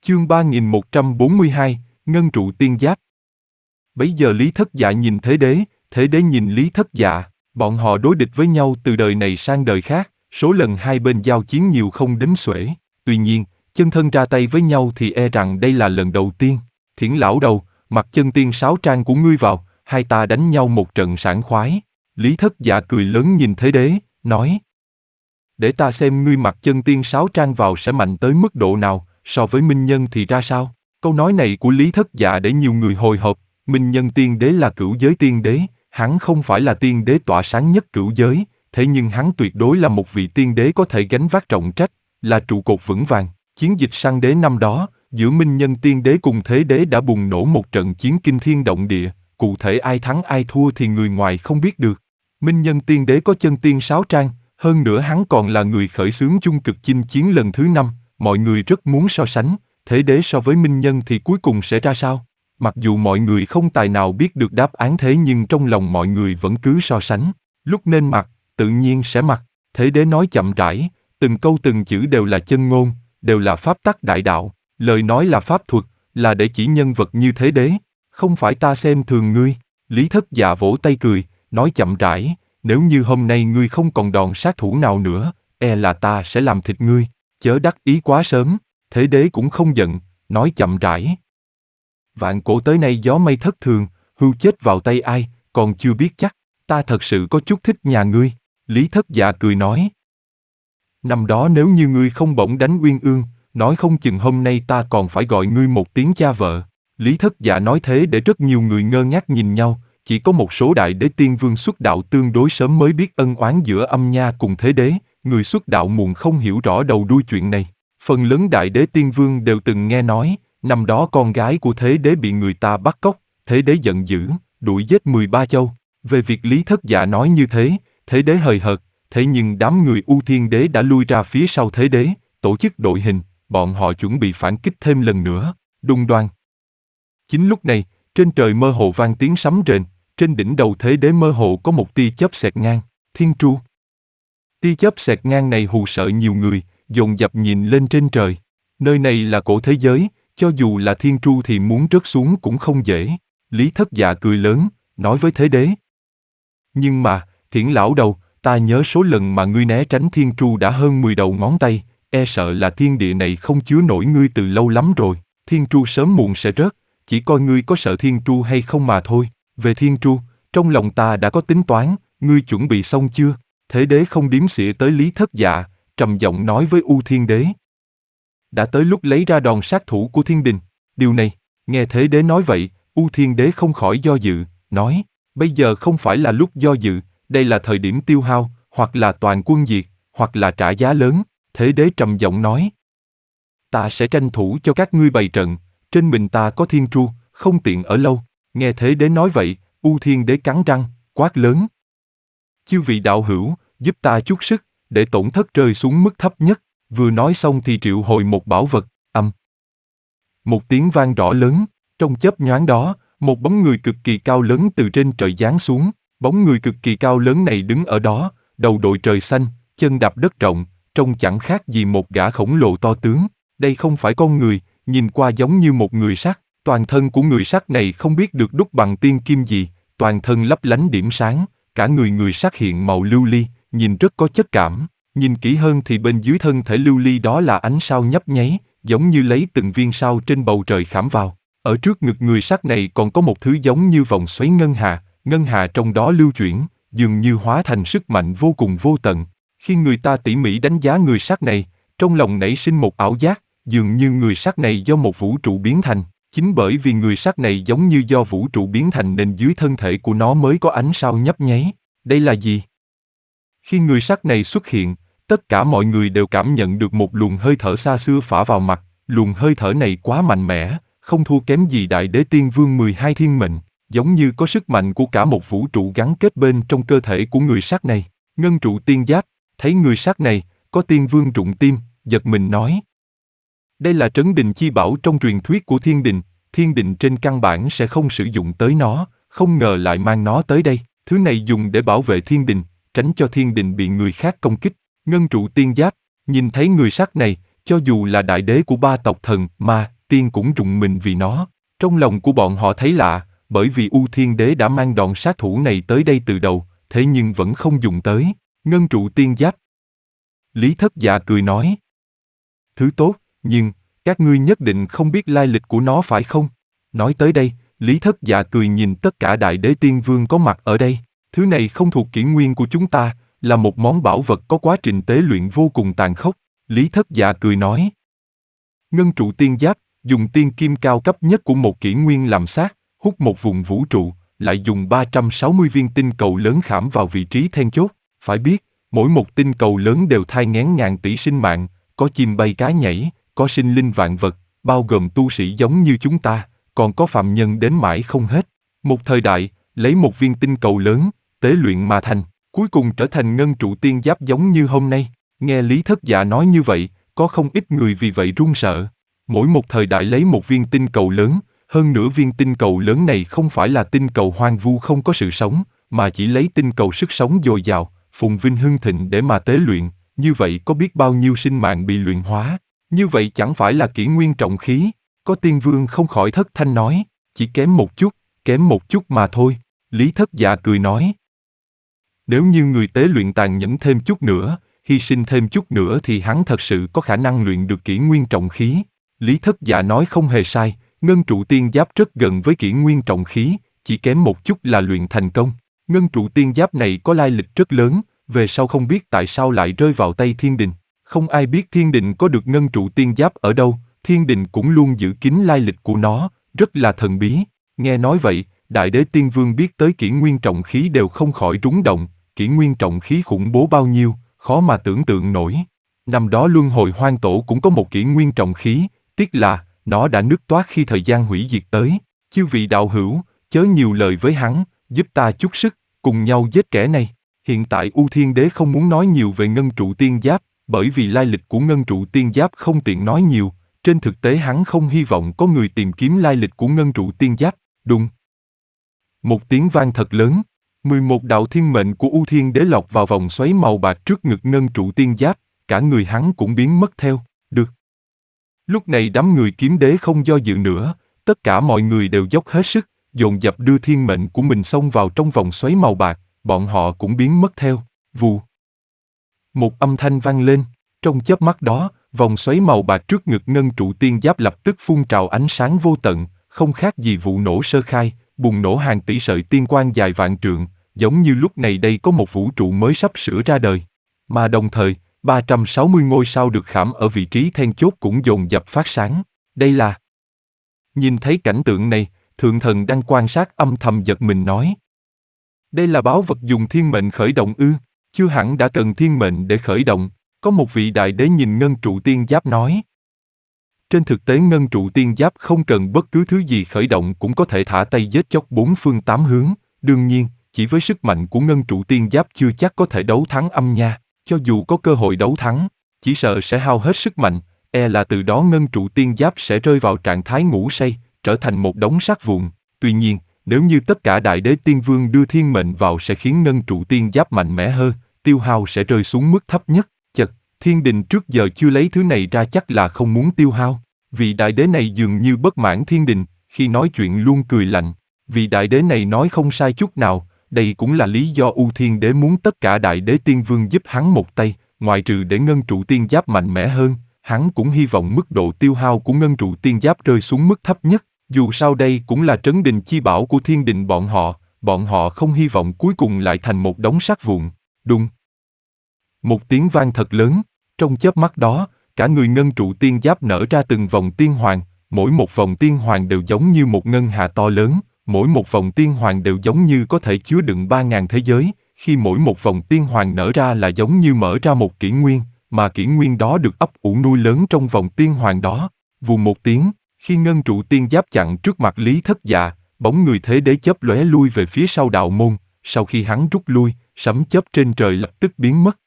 Chương 3142, Ngân trụ tiên giáp. Bấy giờ Lý Thất Dạ nhìn Thế Đế nhìn Lý Thất Dạ, bọn họ đối địch với nhau từ đời này sang đời khác, số lần hai bên giao chiến nhiều không đếm xuể. Tuy nhiên, chân thân ra tay với nhau thì e rằng đây là lần đầu tiên. Thiển lão đầu, mặc chân tiên sáo trang của ngươi vào, hai ta đánh nhau một trận sảng khoái. Lý Thất Dạ cười lớn nhìn Thế Đế, nói: để ta xem ngươi mặc chân tiên sáo trang vào sẽ mạnh tới mức độ nào, so với Minh Nhân thì ra sao? Câu nói này của Lý Thất Dạ để nhiều người hồi hộp. Minh Nhân tiên đế là cửu giới tiên đế, hắn không phải là tiên đế tỏa sáng nhất cửu giới, thế nhưng hắn tuyệt đối là một vị tiên đế có thể gánh vác trọng trách, là trụ cột vững vàng. Chiến dịch săn đế năm đó, giữa Minh Nhân tiên đế cùng Thế Đế đã bùng nổ một trận chiến kinh thiên động địa, cụ thể ai thắng ai thua thì người ngoài không biết được. Minh Nhân tiên đế có chân tiên sáo trang, hơn nữa hắn còn là người khởi xướng chung cực chinh chiến lần thứ 5, mọi người rất muốn so sánh, Thế Đế so với Minh Nhân thì cuối cùng sẽ ra sao? Mặc dù mọi người không tài nào biết được đáp án thế nhưng trong lòng mọi người vẫn cứ so sánh. Lúc nên mặc, tự nhiên sẽ mặc. Thế Đế nói chậm rãi, từng câu từng chữ đều là chân ngôn, đều là pháp tắc đại đạo. Lời nói là pháp thuật, là để chỉ nhân vật như Thế Đế. Không phải ta xem thường ngươi. Lý Thất Dạ vỗ tay cười, nói chậm rãi, nếu như hôm nay ngươi không còn đòn sát thủ nào nữa, e là ta sẽ làm thịt ngươi. Chớ đắc ý quá sớm. Thế Đế cũng không giận, nói chậm rãi. Vạn cổ tới nay gió mây thất thường, hưu chết vào tay ai, còn chưa biết chắc. Ta thật sự có chút thích nhà ngươi. Lý Thất Dạ cười nói. Năm đó nếu như ngươi không bỗng đánh Uyên Ương, nói không chừng hôm nay ta còn phải gọi ngươi một tiếng cha vợ. Lý Thất Dạ nói thế để rất nhiều người ngơ ngác nhìn nhau, chỉ có một số đại đế tiên vương xuất đạo tương đối sớm mới biết ân oán giữa Âm Nha cùng Thế Đế, người xuất đạo muộn không hiểu rõ đầu đuôi chuyện này. Phần lớn đại đế tiên vương đều từng nghe nói, năm đó con gái của Thế Đế bị người ta bắt cóc, Thế Đế giận dữ, đuổi giết 13 châu. Về việc Lý Thất Dạ nói như thế, Thế Đế hời hợt, thế nhưng đám người U Thiên Đế đã lui ra phía sau Thế Đế, tổ chức đội hình, bọn họ chuẩn bị phản kích thêm lần nữa, đùng đoan. Chính lúc này, trên trời mơ hồ vang tiếng sấm rền, trên đỉnh đầu Thế Đế mơ hồ có một tia chớp xẹt ngang, thiên tru. Tia chớp xẹt ngang này hù sợ nhiều người, dồn dập nhìn lên trên trời. Nơi này là cổ thế giới, cho dù là thiên tru thì muốn rớt xuống cũng không dễ. Lý Thất Dạ cười lớn, nói với Thế Đế. Nhưng mà, Thiển lão đầu, ta nhớ số lần mà ngươi né tránh thiên tru đã hơn 10 đầu ngón tay, e sợ là thiên địa này không chứa nổi ngươi từ lâu lắm rồi. Thiên tru sớm muộn sẽ rớt, chỉ coi ngươi có sợ thiên tru hay không mà thôi. Về thiên tru, trong lòng ta đã có tính toán, ngươi chuẩn bị xong chưa? Thế Đế không đếm xỉa tới Lý Thất Dạ, trầm giọng nói với U Thiên Đế. Đã tới lúc lấy ra đòn sát thủ của thiên đình. Điều này, nghe Thế Đế nói vậy, U Thiên Đế không khỏi do dự, nói, bây giờ không phải là lúc do dự, đây là thời điểm tiêu hao, hoặc là toàn quân diệt, hoặc là trả giá lớn. Thế Đế trầm giọng nói, ta sẽ tranh thủ cho các ngươi bày trận, trên mình ta có thiên tru, không tiện ở lâu. Nghe Thế Đế nói vậy, U Thiên Đế cắn răng, quát lớn. Chư vị đạo hữu, giúp ta chút sức, để tổn thất rơi xuống mức thấp nhất. Vừa nói xong thì triệu hồi một bảo vật, một tiếng vang rõ lớn, trong chớp nhoáng đó, một bóng người cực kỳ cao lớn từ trên trời giáng xuống. Bóng người cực kỳ cao lớn này đứng ở đó, đầu đội trời xanh, chân đạp đất rộng, trông chẳng khác gì một gã khổng lồ to tướng. Đây không phải con người, nhìn qua giống như một người sắt. Toàn thân của người sắt này không biết được đúc bằng tiên kim gì, toàn thân lấp lánh điểm sáng, cả người sắt hiện màu lưu ly, nhìn rất có chất cảm. Nhìn kỹ hơn thì bên dưới thân thể lưu ly đó là ánh sao nhấp nháy, giống như lấy từng viên sao trên bầu trời khảm vào. Ở trước ngực người sắt này còn có một thứ giống như vòng xoáy ngân hà trong đó lưu chuyển, dường như hóa thành sức mạnh vô cùng vô tận. Khi người ta tỉ mỉ đánh giá người sắt này, trong lòng nảy sinh một ảo giác, dường như người sắt này do một vũ trụ biến thành. Chính bởi vì người sắt này giống như do vũ trụ biến thành nên dưới thân thể của nó mới có ánh sao nhấp nháy. Đây là gì? Khi người sắt này xuất hiện, tất cả mọi người đều cảm nhận được một luồng hơi thở xa xưa phả vào mặt. Luồng hơi thở này quá mạnh mẽ, không thua kém gì đại đế tiên vương 12 thiên mệnh, giống như có sức mạnh của cả một vũ trụ gắn kết bên trong cơ thể của người sắt này. Ngân trụ tiên giáp, thấy người sắt này, có tiên vương rụng tim, giật mình nói. Đây là trấn đình chi bảo trong truyền thuyết của thiên đình trên căn bản sẽ không sử dụng tới nó, không ngờ lại mang nó tới đây. Thứ này dùng để bảo vệ thiên đình, tránh cho thiên đình bị người khác công kích. Ngân trụ tiên giáp, nhìn thấy người sắt này, cho dù là đại đế của 3 tộc thần, ma, Tiên cũng rùng mình vì nó. Trong lòng của bọn họ thấy lạ, bởi vì U Thiên Đế đã mang đòn sát thủ này tới đây từ đầu, thế nhưng vẫn không dùng tới. Ngân trụ tiên giáp. Lý Thất Dạ cười nói. Thứ tốt, nhưng, các ngươi nhất định không biết lai lịch của nó phải không? Nói tới đây, Lý Thất Dạ cười nhìn tất cả đại đế tiên vương có mặt ở đây. Thứ này không thuộc kỷ nguyên của chúng ta, là một món bảo vật có quá trình tế luyện vô cùng tàn khốc. Lý Thất Dạ cười nói. Ngân trụ tiên giáp, dùng tiên kim cao cấp nhất của một kỷ nguyên làm xác, hút một vùng vũ trụ, lại dùng 360 viên tinh cầu lớn khảm vào vị trí then chốt. Phải biết, mỗi một tinh cầu lớn đều thai nghén ngàn tỷ sinh mạng, có chim bay cá nhảy, có sinh linh vạn vật, bao gồm tu sĩ giống như chúng ta, còn có phạm nhân đến mãi không hết. Một thời đại, lấy một viên tinh cầu lớn, tế luyện mà thành, cuối cùng trở thành ngân trụ tiên giáp giống như hôm nay. Nghe Lý Thất Dạ nói như vậy, có không ít người vì vậy run sợ. Mỗi một thời đại lấy một viên tinh cầu lớn, hơn nữa viên tinh cầu lớn này không phải là tinh cầu hoang vu không có sự sống, mà chỉ lấy tinh cầu sức sống dồi dào, phồn vinh hưng thịnh để mà tế luyện, như vậy có biết bao nhiêu sinh mạng bị luyện hóa. Như vậy chẳng phải là kỷ nguyên trọng khí. Có tiên vương không khỏi thất thanh nói, chỉ kém một chút mà thôi. Lý Thất Dạ cười nói. Nếu như người tế luyện tàn nhẫn thêm chút nữa, hy sinh thêm chút nữa thì hắn thật sự có khả năng luyện được kỷ nguyên trọng khí. Lý Thất Dạ nói không hề sai, ngân trụ tiên giáp rất gần với kỷ nguyên trọng khí, chỉ kém một chút là luyện thành công. Ngân trụ tiên giáp này có lai lịch rất lớn, về sau không biết tại sao lại rơi vào tay thiên đình. Không ai biết thiên đình có được ngân trụ tiên giáp ở đâu, thiên đình cũng luôn giữ kín lai lịch của nó, rất là thần bí. Nghe nói vậy, đại đế tiên vương biết tới kỷ nguyên trọng khí đều không khỏi rúng động, kỷ nguyên trọng khí khủng bố bao nhiêu, khó mà tưởng tượng nổi. Năm đó luân hồi hoang tổ cũng có một kỷ nguyên trọng khí, tiếc là, nó đã nứt toát khi thời gian hủy diệt tới. Chư vị đạo hữu, chớ nhiều lời với hắn, giúp ta chút sức, cùng nhau giết kẻ này. Hiện tại U Thiên Đế không muốn nói nhiều về ngân trụ tiên giáp, bởi vì lai lịch của ngân trụ tiên giáp không tiện nói nhiều, trên thực tế hắn không hy vọng có người tìm kiếm lai lịch của ngân trụ tiên giáp. Đùng. Một tiếng vang thật lớn, 11 đạo thiên mệnh của U Thiên Đế lọt vào vòng xoáy màu bạc trước ngực ngân trụ tiên giáp, cả người hắn cũng biến mất theo. Được. Lúc này đám người kiếm đế không do dự nữa, tất cả mọi người đều dốc hết sức, dồn dập đưa thiên mệnh của mình xông vào trong vòng xoáy màu bạc, bọn họ cũng biến mất theo. Vù. Một âm thanh vang lên, trong chớp mắt đó, vòng xoáy màu bạc trước ngực ngân trụ tiên giáp lập tức phun trào ánh sáng vô tận, không khác gì vụ nổ sơ khai, bùng nổ hàng tỷ sợi tiên quang dài vạn trượng, giống như lúc này đây có một vũ trụ mới sắp sửa ra đời. Mà đồng thời, 360 ngôi sao được khảm ở vị trí then chốt cũng dồn dập phát sáng. Đây là... Nhìn thấy cảnh tượng này, Thượng Thần đang quan sát âm thầm giật mình nói. Đây là báu vật dùng thiên mệnh khởi động ư? Chưa hẳn đã cần thiên mệnh để khởi động. Có một vị đại đế nhìn ngân trụ tiên giáp nói. Trên thực tế ngân trụ tiên giáp không cần bất cứ thứ gì khởi động cũng có thể thả tay giết chóc bốn phương tám hướng. Đương nhiên, chỉ với sức mạnh của ngân trụ tiên giáp chưa chắc có thể đấu thắng âm nha. Cho dù có cơ hội đấu thắng, chỉ sợ sẽ hao hết sức mạnh, là từ đó ngân trụ tiên giáp sẽ rơi vào trạng thái ngủ say, trở thành một đống xác vụn. Tuy nhiên, nếu như tất cả đại đế tiên vương đưa thiên mệnh vào sẽ khiến ngân trụ tiên giáp mạnh mẽ hơn, tiêu hao sẽ rơi xuống mức thấp nhất. Chật, thiên đình trước giờ chưa lấy thứ này ra chắc là không muốn tiêu hao. Vị đại đế này dường như bất mãn thiên đình, khi nói chuyện luôn cười lạnh. Vị đại đế này nói không sai chút nào, đây cũng là lý do U Thiên Đế muốn tất cả đại đế tiên vương giúp hắn một tay, ngoại trừ để ngân trụ tiên giáp mạnh mẽ hơn, hắn cũng hy vọng mức độ tiêu hao của ngân trụ tiên giáp rơi xuống mức thấp nhất. Dù sao đây cũng là trấn đình chi bảo của thiên đình bọn họ không hy vọng cuối cùng lại thành một đống xác vụn. Đùng. Một tiếng vang thật lớn, trong chớp mắt đó, cả người ngân trụ tiên giáp nở ra từng vòng tiên hoàng, mỗi một vòng tiên hoàng đều giống như một ngân hà to lớn, mỗi một vòng tiên hoàng đều giống như có thể chứa đựng 3.000 thế giới, khi mỗi một vòng tiên hoàng nở ra là giống như mở ra một kỷ nguyên, mà kỷ nguyên đó được ấp ủ nuôi lớn trong vòng tiên hoàng đó. Vù một tiếng, khi ngân trụ tiên giáp chặn trước mặt Lý Thất Dạ, bóng người thế đế chớp lóe lui về phía sau đạo môn, sau khi hắn rút lui, sấm chớp trên trời lập tức biến mất.